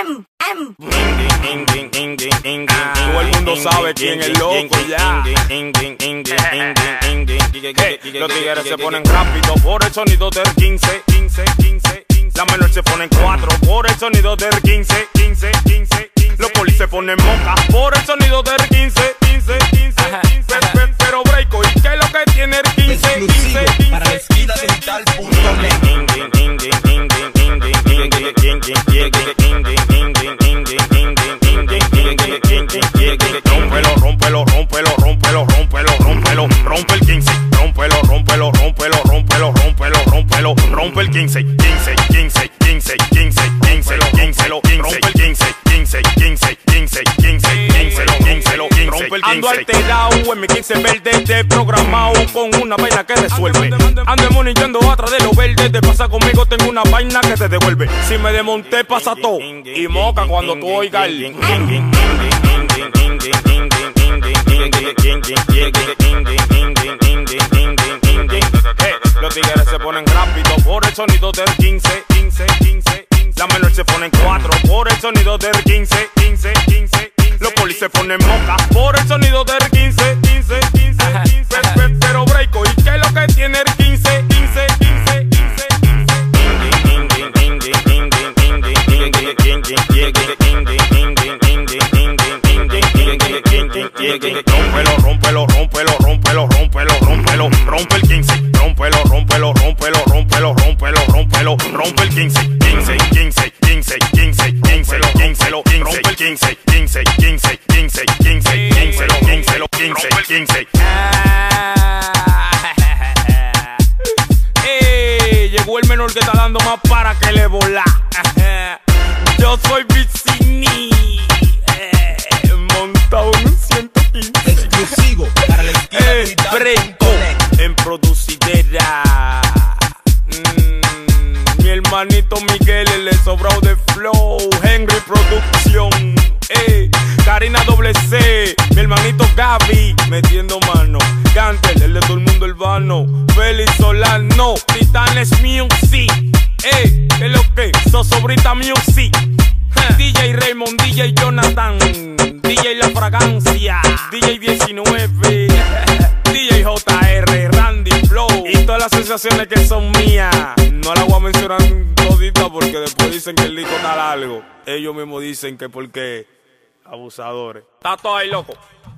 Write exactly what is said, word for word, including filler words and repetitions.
Todo el mundo sabe quién es loco ya. Los tigres se ponen rápido por el sonido del quince, quince, quince, quince. La menor se ponen cuatro por el sonido del quince, quince, quince, quince. Los polis se ponen moca por el sonido del quince, quince, quince, quince. Pero breako, ¿y qué es lo que tiene el quince, quince, quince? Para la esquina dental punto net. Rómpelo, rómpelo, rómpelo, rómpelo, rómpelo, rómpelo, rompe el quince, rómpelo, rómpelo, rómpelo, rómpelo, rómpelo, rómpelo, rompe el quince, quince, quince, quince, quince, quince, quince, rompe el quince, quince, quince, quince, quince, quince, quince, rompe el quince. Ando alterado en mi quince verde, desprogramado con una vaina que resuelve. Ando monillando atrás de los verdes, te pasa conmigo, tengo una vaina que te devuelve. Si me desmonté pasa todo y moca cuando tú oigas el los tigres se ponen rápido por el sonido del quince, quince, quince, quince. La menor se ponen cuatro por el sonido del quince, quince, quince, quince. Los polis se ponen moca por el sonido del quince, quince, quince, quince. Pero breako, ¿y qué es lo que tiene el quince, quince, quince, quince, Rómpelo, rómpelo, rómpelo, rómpelo, rómpelo, rómpelo, rompe el quince, rómpelo, rómpelo, rómpelo, rómpelo, rómpelo, rómpelo, rompe el quince, quince, quince, quince, quince, quince, quince, rompe el quince, quince, quince, quince, quince, quince, quince, quince, quince. Eh, llegó el menor que está dando más para que le vola. Yo soy Vicini, eh, montado en un ciento quince. Exclusivo para la esquina eh, breako en producidera. Mm, mi hermanito Miguel, el sobrado de flow. Henry Producción. Eh, Karina doble C, mi hermanito Gaby, metiendo mano. Gantel, el de todo el mundo urbano. Félix Solano, Titanes Music. Eh, ¿qué es lo que? Sosobrita Music. D J Raymond, D J Jonathan, D J La Fragancia, D J diecinueve, D J J R, Randy Flow y todas las sensaciones que son mías. No las voy a mencionar toditas porque después dicen que el disco está largo. Ellos mismos dicen que porque abusadores. Está todo ahí, loco.